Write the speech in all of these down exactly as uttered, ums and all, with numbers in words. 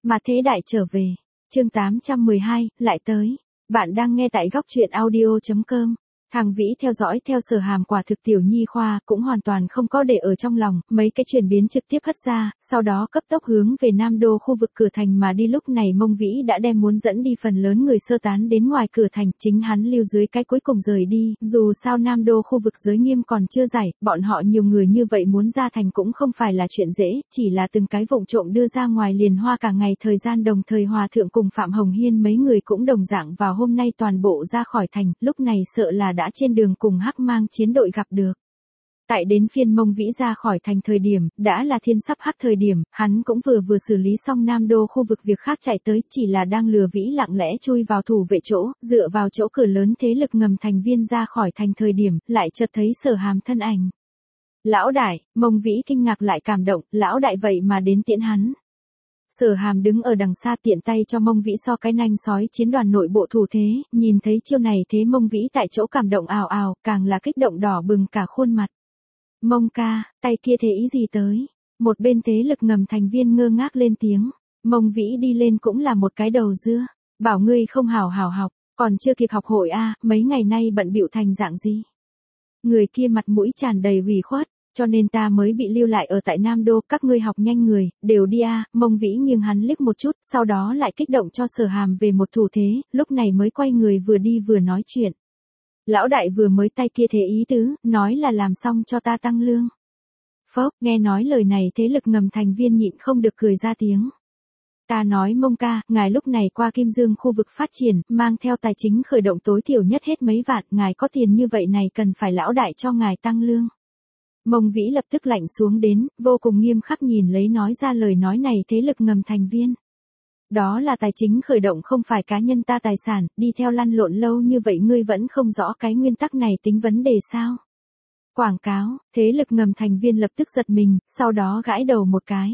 Mà thế đại trở về. Chương tám trăm mười hai, lại tới. Bạn đang nghe tại góc truyện audio chấm com. Thằng Vĩ theo dõi theo Sở Hàm quả thực tiểu nhi khoa, cũng hoàn toàn không có để ở trong lòng, mấy cái chuyển biến trực tiếp hất ra, sau đó cấp tốc hướng về Nam Đô khu vực cửa thành mà đi. Lúc này Mông Vĩ đã đem muốn dẫn đi phần lớn người sơ tán đến ngoài cửa thành, chính hắn lưu dưới cái cuối cùng rời đi, dù sao Nam Đô khu vực giới nghiêm còn chưa giải, bọn họ nhiều người như vậy muốn ra thành cũng không phải là chuyện dễ, chỉ là từng cái vụng trộm đưa ra ngoài liền hoa cả ngày thời gian. Đồng thời Hòa Thượng cùng Phạm Hồng Hiên mấy người cũng đồng dạng vào hôm nay toàn bộ ra khỏi thành, lúc này sợ là đã trên đường cùng Hắc Mang chiến đội gặp được. Tại đến phiên Mông Vĩ ra khỏi thành thời điểm, đã là thiên sắp hắc thời điểm, hắn cũng vừa vừa xử lý xong Nam Đô khu vực việc khác chạy tới, chỉ là đang lừa Vĩ lặng lẽ chui vào thủ vệ chỗ, dựa vào chỗ cửa lớn thế lực ngầm thành viên ra khỏi thành thời điểm, lại chợt thấy Sở Hàm thân ảnh. Lão đại, Mông Vĩ kinh ngạc lại cảm động, lão đại vậy mà đến tiễn hắn. Sở Hàm đứng ở đằng xa tiện tay cho Mông Vĩ so cái nanh sói chiến đoàn nội bộ thủ thế, nhìn thấy chiêu này thế Mông Vĩ tại chỗ cảm động ào ào, càng là kích động đỏ bừng cả khuôn mặt. Mông ca, tay kia thế ý gì tới? Một bên thế lực ngầm thành viên ngơ ngác lên tiếng. Mông Vĩ đi lên cũng là một cái đầu dưa. Bảo ngươi không hảo hảo học, còn chưa kịp học hội a, mấy ngày nay bận bịu thành dạng gì? Người kia mặt mũi tràn đầy ủy khuất. Cho nên ta mới bị lưu lại ở tại Nam Đô, các ngươi học nhanh người, đều đi a. Mông Vĩ nghiêng hắn liếc một chút, sau đó lại kích động cho Sở Hàm về một thủ thế, lúc này mới quay người vừa đi vừa nói chuyện. Lão đại vừa mới tay kia thế ý tứ, nói là làm xong cho ta tăng lương. Phốc, nghe nói lời này thế lực ngầm thành viên nhịn không được cười ra tiếng. Ta nói Mông ca, ngài lúc này qua Kim Dương khu vực phát triển, mang theo tài chính khởi động tối thiểu nhất hết mấy vạn, ngài có tiền như vậy này cần phải lão đại cho ngài tăng lương. Mông Vĩ lập tức lạnh xuống đến, vô cùng nghiêm khắc nhìn lấy nói ra lời nói này thế lực ngầm thành viên. Đó là tài chính khởi động không phải cá nhân ta tài sản, đi theo lăn lộn lâu như vậy ngươi vẫn không rõ cái nguyên tắc này tính vấn đề sao? Quảng cáo, thế lực ngầm thành viên lập tức giật mình, sau đó gãi đầu một cái.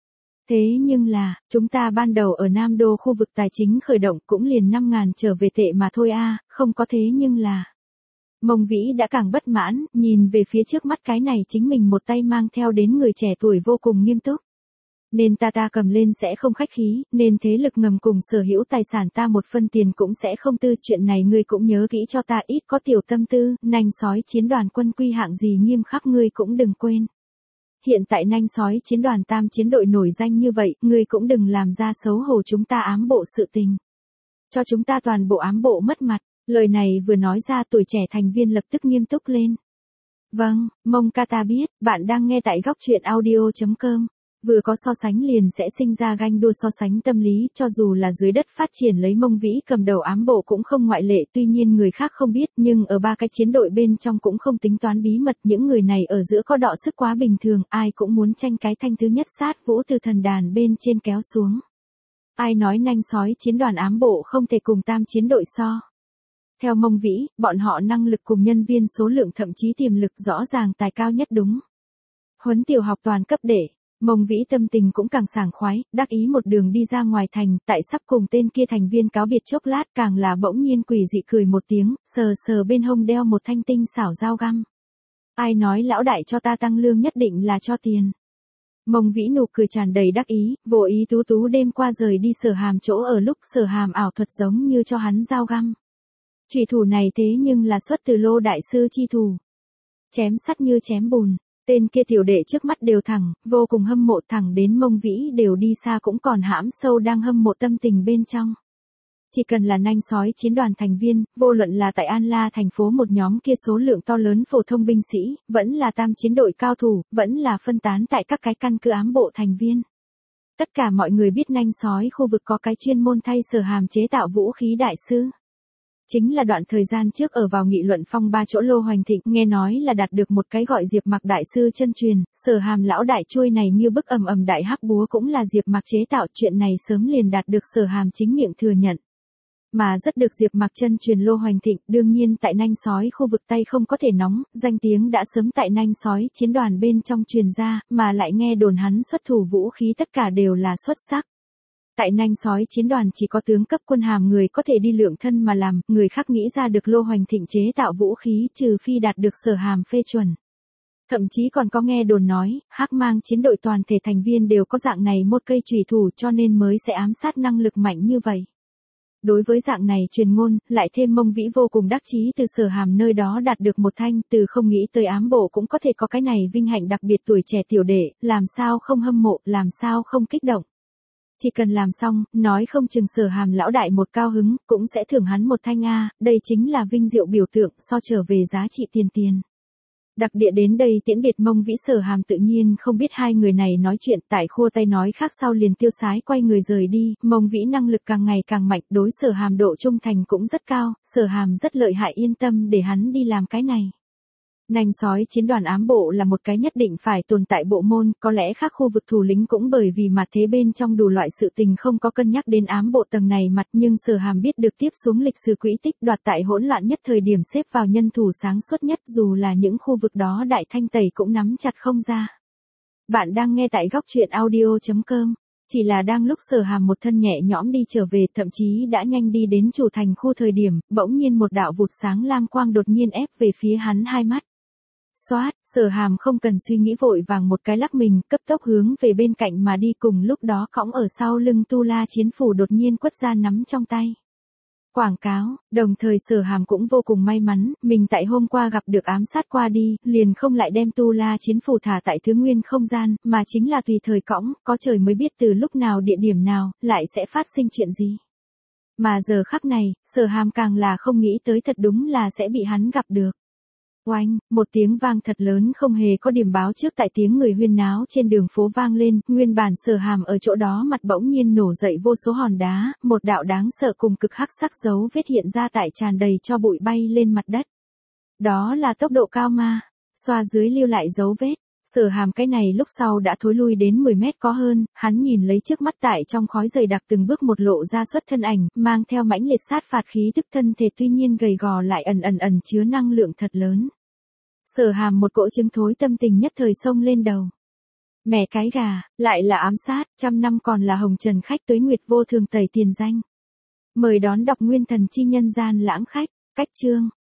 Thế nhưng là, chúng ta ban đầu ở Nam Đô khu vực tài chính khởi động cũng liền năm ngàn trở về tệ mà thôi a, không có thế nhưng là... Mông Vĩ đã càng bất mãn, nhìn về phía trước mắt cái này chính mình một tay mang theo đến người trẻ tuổi vô cùng nghiêm túc. Nên ta ta cầm lên sẽ không khách khí, nên thế lực ngầm cùng sở hữu tài sản ta một phân tiền cũng sẽ không tư, chuyện này ngươi cũng nhớ kỹ cho ta, ít có tiểu tâm tư, nanh sói chiến đoàn quân quy hạng gì nghiêm khắc ngươi cũng đừng quên. Hiện tại nanh sói chiến đoàn tam chiến đội nổi danh như vậy, ngươi cũng đừng làm ra xấu hổ chúng ta ám bộ sự tình. Cho chúng ta toàn bộ ám bộ mất mặt. Lời này vừa nói ra tuổi trẻ thành viên lập tức nghiêm túc lên. Vâng, Mông ca ta biết, bạn đang nghe tại góc truyện audio chấm com. Vừa có so sánh liền sẽ sinh ra ganh đua so sánh tâm lý, cho dù là dưới đất phát triển lấy Mông Vĩ cầm đầu ám bộ cũng không ngoại lệ, tuy nhiên người khác không biết, nhưng ở ba cái chiến đội bên trong cũng không tính toán bí mật, những người này ở giữa có đọ sức quá bình thường, ai cũng muốn tranh cái thanh thứ nhất sát vũ từ thần đàn bên trên kéo xuống. Ai nói nanh sói chiến đoàn ám bộ không thể cùng tam chiến đội so. Theo Mông Vĩ, bọn họ năng lực cùng nhân viên số lượng thậm chí tiềm lực rõ ràng tài cao nhất đúng. Huấn tiểu học toàn cấp để, Mông Vĩ tâm tình cũng càng sảng khoái, đắc ý một đường đi ra ngoài thành, tại sắp cùng tên kia thành viên cáo biệt chốc lát càng là bỗng nhiên quỷ dị cười một tiếng, sờ sờ bên hông đeo một thanh tinh xảo dao găm. Ai nói lão đại cho ta tăng lương nhất định là cho tiền. Mông Vĩ nụ cười tràn đầy đắc ý, vô ý tú tú đêm qua rời đi Sở Hàm chỗ ở lúc Sở Hàm ảo thuật giống như cho hắn dao găm. Chủy thủ này thế nhưng là xuất từ Lô đại sư chi thủ. Chém sắt như chém bùn, tên kia tiểu đệ trước mắt đều thẳng, vô cùng hâm mộ, thẳng đến Mông Vĩ đều đi xa cũng còn hãm sâu đang hâm mộ tâm tình bên trong. Chỉ cần là nanh sói chiến đoàn thành viên, vô luận là tại An La thành phố một nhóm kia số lượng to lớn phổ thông binh sĩ, vẫn là tam chiến đội cao thủ, vẫn là phân tán tại các cái căn cứ ám bộ thành viên. Tất cả mọi người biết nanh sói khu vực có cái chuyên môn thay Sở Hàm chế tạo vũ khí đại sư. Chính là đoạn thời gian trước ở vào nghị luận phong ba chỗ Lô Hoành Thịnh, nghe nói là đạt được một cái gọi Diệp Mặc đại sư chân truyền, Sở Hàm lão đại chuôi này như bức ầm ầm đại hắc búa cũng là Diệp Mặc chế tạo, chuyện này sớm liền đạt được Sở Hàm chính miệng thừa nhận. Mà rất được Diệp Mặc chân truyền Lô Hoành Thịnh, đương nhiên tại nanh sói khu vực Tây không có thể nóng, danh tiếng đã sớm tại nanh sói chiến đoàn bên trong truyền ra, mà lại nghe đồn hắn xuất thủ vũ khí tất cả đều là xuất sắc. Tại nanh sói chiến đoàn chỉ có tướng cấp quân hàm người có thể đi lượng thân mà làm, người khác nghĩ ra được Lô Hoành Thịnh chế tạo vũ khí trừ phi đạt được Sở Hàm phê chuẩn. Thậm chí còn có nghe đồn nói, Hắc Mang chiến đội toàn thể thành viên đều có dạng này một cây chùy thủ cho nên mới sẽ ám sát năng lực mạnh như vậy. Đối với dạng này truyền ngôn, lại thêm Mông Vĩ vô cùng đắc chí từ Sở Hàm nơi đó đạt được một thanh, từ không nghĩ tới ám bộ cũng có thể có cái này vinh hạnh đặc biệt tuổi trẻ tiểu đệ, làm sao không hâm mộ, làm sao không kích động. Chỉ cần làm xong, nói không chừng Sở Hàm lão đại một cao hứng, cũng sẽ thưởng hắn một thanh A, đây chính là vinh diệu biểu tượng, so trở về giá trị tiền tiền. Đặc địa đến đây tiễn biệt Mông Vĩ Sở Hàm tự nhiên không biết hai người này nói chuyện, tại khua tay nói khác sau liền tiêu sái quay người rời đi, Mông Vĩ năng lực càng ngày càng mạnh, đối Sở Hàm độ trung thành cũng rất cao, Sở Hàm rất lợi hại yên tâm để hắn đi làm cái này. Nanh sói chiến đoàn ám bộ là một cái nhất định phải tồn tại bộ môn, có lẽ khác khu vực thủ lĩnh cũng bởi vì mặt thế bên trong đủ loại sự tình không có cân nhắc đến ám bộ tầng này mặt, nhưng Sở Hàm biết được tiếp xuống lịch sử quỹ tích đoạt tại hỗn loạn nhất thời điểm xếp vào nhân thủ sáng suốt nhất, dù là những khu vực đó đại thanh tẩy cũng nắm chặt không ra. Bạn đang nghe tại góc truyện audio chấm com. Chỉ là đang lúc Sở Hàm một thân nhẹ nhõm đi trở về, thậm chí đã nhanh đi đến chủ thành khu thời điểm, bỗng nhiên một đạo vụt sáng lam quang đột nhiên ép về phía hắn hai mắt. Xoát, Sở Hàm không cần suy nghĩ vội vàng một cái lắc mình, cấp tốc hướng về bên cạnh mà đi, cùng lúc đó cõng ở sau lưng Tu La chiến phủ đột nhiên quất ra nắm trong tay. Quảng cáo, đồng thời Sở Hàm cũng vô cùng may mắn, mình tại hôm qua gặp được ám sát qua đi, liền không lại đem Tu La chiến phủ thả tại thứ nguyên không gian, mà chính là tùy thời cõng, có trời mới biết từ lúc nào địa điểm nào, lại sẽ phát sinh chuyện gì. Mà giờ khắc này, Sở Hàm càng là không nghĩ tới thật đúng là sẽ bị hắn gặp được. Oanh, một tiếng vang thật lớn không hề có điểm báo trước tại tiếng người huyên náo trên đường phố vang lên, nguyên bản Sở Hàm ở chỗ đó mặt bỗng nhiên nổ dậy vô số hòn đá, một đạo đáng sợ cùng cực hắc sắc dấu vết hiện ra tại tràn đầy cho bụi bay lên mặt đất. Đó là tốc độ cao ma, xoa dưới lưu lại dấu vết. Sở Hàm cái này lúc sau đã thối lui đến mười mét có hơn, hắn nhìn lấy trước mắt tại trong khói dày đặc từng bước một lộ ra xuất thân ảnh, mang theo mãnh liệt sát phạt khí tức thân thể tuy nhiên gầy gò lại ẩn ẩn ẩn chứa năng lượng thật lớn. Sở Hàm một cỗ trứng thối tâm tình nhất thời xông lên đầu. Mẹ cái gà, lại là ám sát, trăm năm còn là hồng trần khách tuế nguyệt vô thường tẩy tiền danh. Mời đón đọc nguyên thần chi nhân gian lãng khách, cách chương.